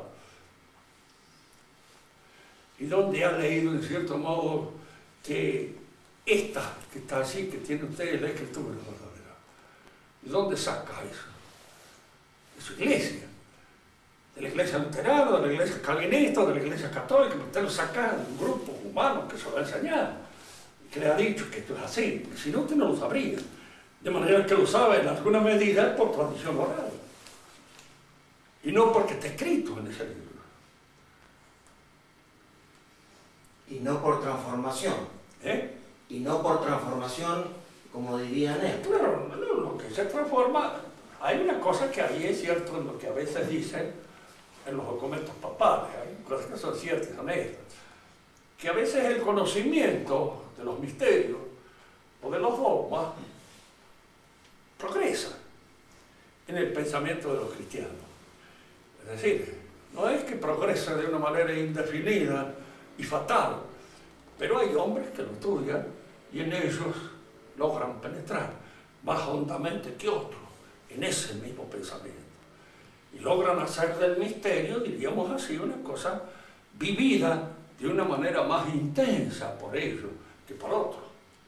¿Y dónde ha leído, en cierto modo, que esta que está allí, que tiene usted, es la Escritura verdadera? ¿Y dónde saca eso? De su iglesia. De la iglesia luterana, de la iglesia calvinista, de la iglesia católica. Usted lo saca de un grupo humano que se lo ha enseñado, que le ha dicho que esto es así, porque si no, usted no lo sabría. De manera que lo sabe en alguna medida por tradición oral. Y no porque está escrito en ese libro.
Y no por transformación. Y no por transformación, como dirían ellos.
Claro, lo que se transforma, hay una cosa que ahí es cierto en lo que a veces dicen en los documentos papales, hay cosas que son ciertas y honestas, que a veces el conocimiento de los misterios o de los dogmas progresa en el pensamiento de los cristianos. Es decir, no es que progrese de una manera indefinida y fatal, pero hay hombres que lo estudian y en ellos logran penetrar más hondamente que otros en ese mismo pensamiento. Y logran hacer del misterio, diríamos así, una cosa vivida de una manera más intensa por ellos que por otros.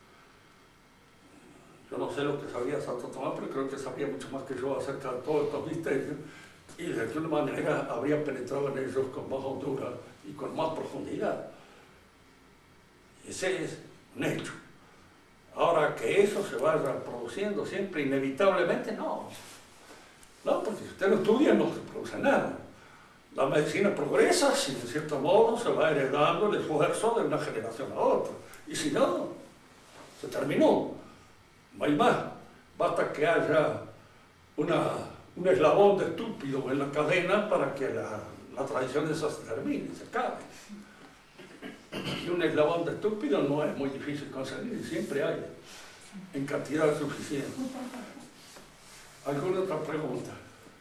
Yo no sé lo que sabía Santo Tomás, pero creo que sabía mucho más que yo acerca de todos estos misterios y de alguna manera habría penetrado en ellos con más hondura y con más profundidad. Ese es un hecho. Ahora, que eso se vaya produciendo siempre inevitablemente, no. No, porque si usted no estudia no se produce nada. La medicina progresa si de cierto modo se va heredando el esfuerzo de una generación a otra. Y si no, se terminó. No hay más. Basta que haya un eslabón de estúpidos en la cadena para que la tradición esa se termine, se acabe. Y un eslabón de estúpidos no es muy difícil conseguir, siempre hay, en cantidad suficiente. ¿Alguna otra pregunta?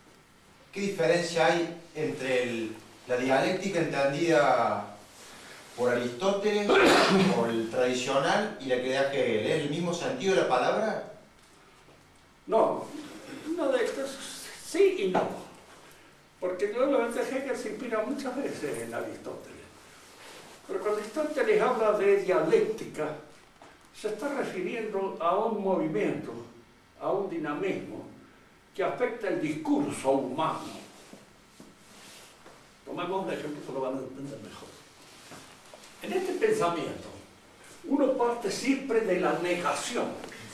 ¿Qué diferencia hay entre la dialéctica entendida
por Aristóteles, por el tradicional y la que da Hegel. ¿Es el mismo sentido de la palabra?
No, no de esto, sí y no. Porque nuevamente Hegel se inspira muchas veces en Aristóteles. Pero cuando Aristóteles habla de dialéctica, se está refiriendo a un movimiento, a un dinamismo que afecta el discurso humano. Tomemos un ejemplo que lo van a entender mejor. En este pensamiento, uno parte siempre de la negación.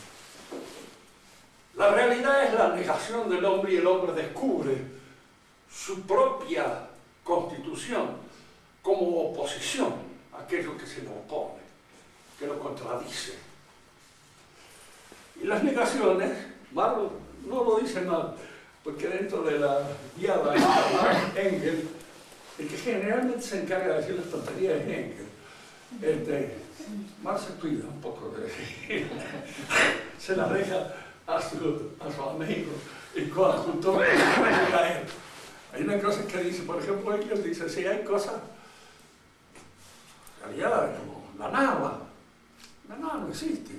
La realidad es la negación del hombre y el hombre descubre su propia constitución como oposición a aquello que se le opone, que lo contradice. Y las negaciones, Marx no lo dice mal, porque dentro de la guiada de Engels, el que generalmente se encarga de decir las tonterías es Engels. Marx se cuida un poco de se la deja a su amigo y coadjutor caer. Hay una cosa que dice, por ejemplo, Engels dice, sí, hay cosas, en realidad, como la nada no existe.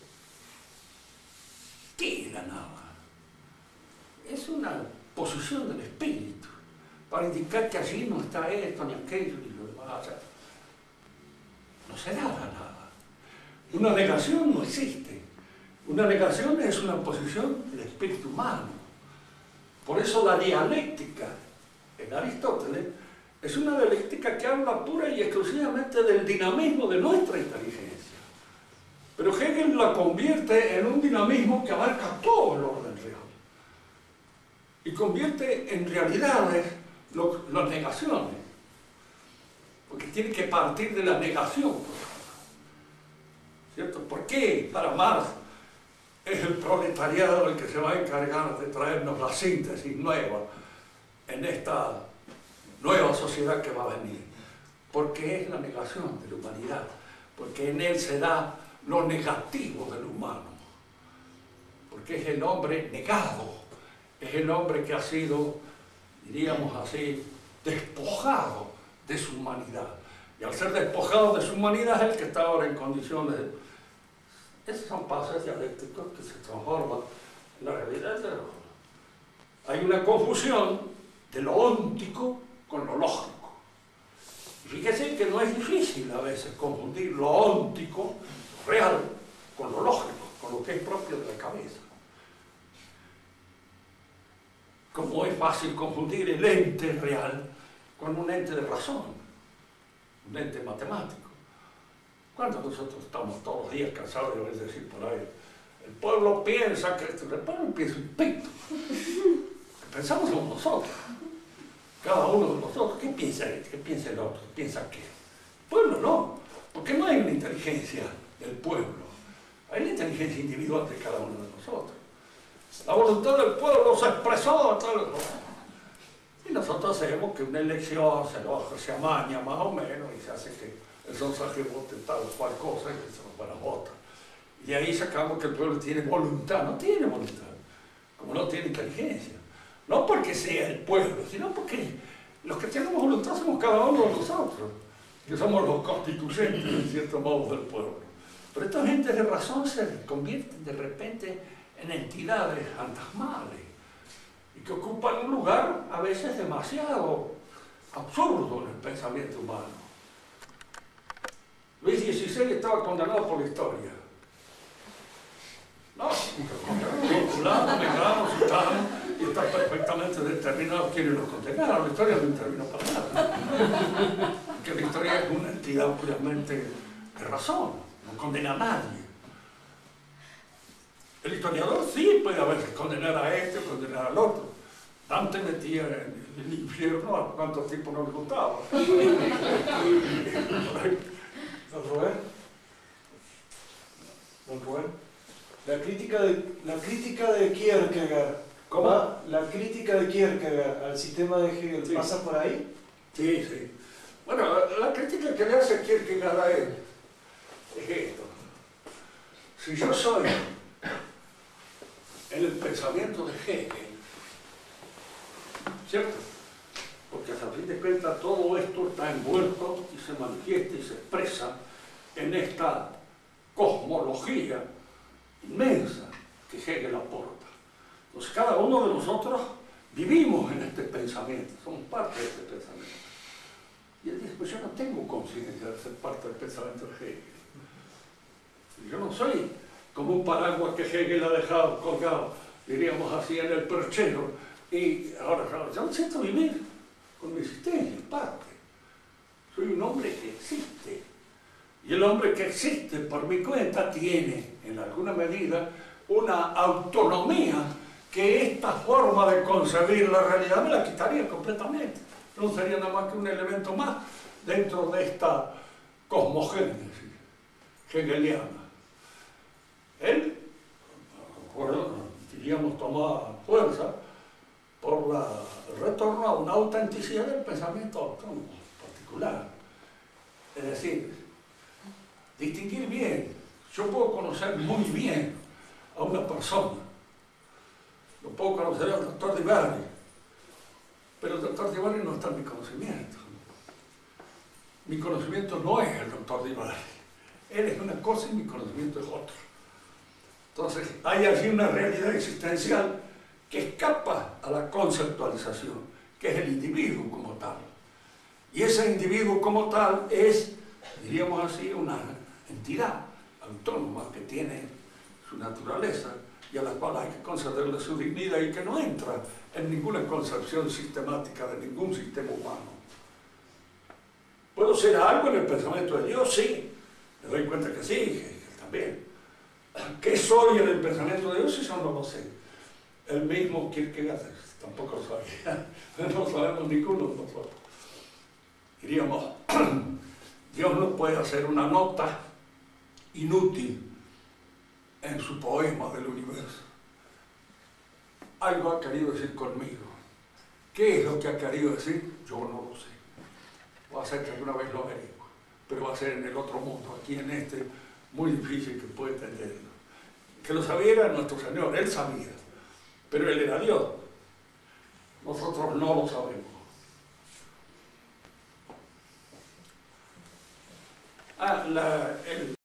¿Qué es la nada? Es una posición del espíritu, para indicar que allí no está esto, ni aquello, ni lo demás. O sea, no se da nada. Una negación no existe. Una negación es una posición del espíritu humano. Por eso la dialéctica en Aristóteles es una dialéctica que habla pura y exclusivamente del dinamismo de nuestra inteligencia. Pero Hegel la convierte en un dinamismo que abarca todo el orden real. Y convierte en realidades las negaciones. Porque tiene que partir de la negación. ¿Cierto? ¿Por qué para Marx es el proletariado el que se va a encargar de traernos la síntesis nueva en esta nueva sociedad que va a venir? Porque es la negación de la humanidad. Porque en él se da lo negativo del humano. Porque es el hombre negado. Es el hombre que ha sido, diríamos así, despojado de su humanidad. Y al ser despojado de su humanidad es el que está ahora en condiciones de... Esos son pasos dialécticos que se transforman en la realidad de lo... Hay una confusión de lo óntico con lo lógico. Y fíjese que no es difícil a veces confundir lo óntico, real, con lo lógico, con lo que es propio de la cabeza. Como es fácil confundir el ente real con un ente de razón, un ente matemático. ¿Cuántos de nosotros estamos todos los días cansados de oír decir por ahí, el pueblo piensa que esto, el pueblo piensa un pito? Pensamos somos nosotros, cada uno de nosotros. ¿Qué piensa él? ¿Qué piensa el otro? ¿Qué piensa qué? El pueblo no, porque no hay una inteligencia del pueblo, hay la inteligencia individual de cada uno de nosotros. La voluntad del pueblo se expresó, tal. Y nosotros sabemos que una elección se amaña más o menos y se hace que el sonsaje vote tal o cual cosa y que se nos van a votar. Y de ahí sacamos que el pueblo tiene voluntad. No tiene voluntad, como no tiene inteligencia. No porque sea el pueblo, sino porque los que tenemos voluntad somos cada uno de nosotros, que somos los constituyentes, en cierto modo, del pueblo. Pero estas gentes de razón se convierten de repente en entidades fantasmales y que ocupan un lugar a veces demasiado absurdo en el pensamiento humano. Luis XVI estaba condenado por la historia. No, fulano, mengano, sultano, y está perfectamente determinado quiénes lo condenaron. La historia no intervino para nada. Porque la historia es una entidad puramente de razón, no condena a nadie. El historiador sí puede a veces condenar a este, condenar al otro. Dante metía en el infierno a cuántos tipos no le gustaba.
Don Rubén. Don Rubén. La crítica de Kierkegaard.
¿Cómo?
La crítica de Kierkegaard al sistema de Hegel,
Sí.
¿pasa por ahí?
Sí, sí. Bueno, la crítica que le hace Kierkegaard a él es esto. Si yo soy en el pensamiento de Hegel, ¿cierto? porque a fin de cuentas todo esto está envuelto y se manifiesta y se expresa en esta cosmología inmensa que Hegel aporta. Entonces cada uno de nosotros vivimos en este pensamiento, somos parte de este pensamiento. Y él dice, pues yo no tengo conciencia de ser parte del pensamiento de Hegel. Yo no soy como un paraguas que Hegel ha dejado colgado, diríamos así, en el perchero, y ahora yo necesito vivir con mi existencia, en parte. Soy un hombre que existe. Y el hombre que existe por mi cuenta tiene, en alguna medida, una autonomía que esta forma de concebir la realidad me la quitaría completamente. No sería nada más que un elemento más dentro de esta cosmogénesis hegeliana. Él, diríamos, tomaba fuerza por el retorno a una autenticidad del pensamiento autónomo particular. Es decir, distinguir bien. Yo puedo conocer muy bien a una persona. Lo puedo conocer al doctor Divari, pero el doctor Divari no está en mi conocimiento. Mi conocimiento no es el doctor Divari. Él es una cosa y mi conocimiento es otra. Entonces, hay allí una realidad existencial que escapa a la conceptualización, que es el individuo como tal. Y ese individuo como tal es, diríamos así, una entidad autónoma que tiene su naturaleza y a la cual hay que concederle su dignidad y que no entra en ninguna concepción sistemática de ningún sistema humano. ¿Puedo ser algo en el pensamiento de Dios? Sí. Me doy cuenta que sí, también. ¿Qué soy en el pensamiento de Dios? Eso no lo sé. El mismo Kierkegaard tampoco lo sabía. No sabemos ninguno de nosotros. Diríamos, Dios no puede hacer una nota inútil en su poema del universo. Algo ha querido decir conmigo. ¿Qué es lo que ha querido decir? Yo no lo sé. Va a ser que alguna vez lo averiguo, pero va a ser en el otro mundo, aquí en este, muy difícil que pueda entenderlo. Que lo sabía era nuestro Señor, Él sabía, pero Él era Dios. Nosotros no lo sabemos. El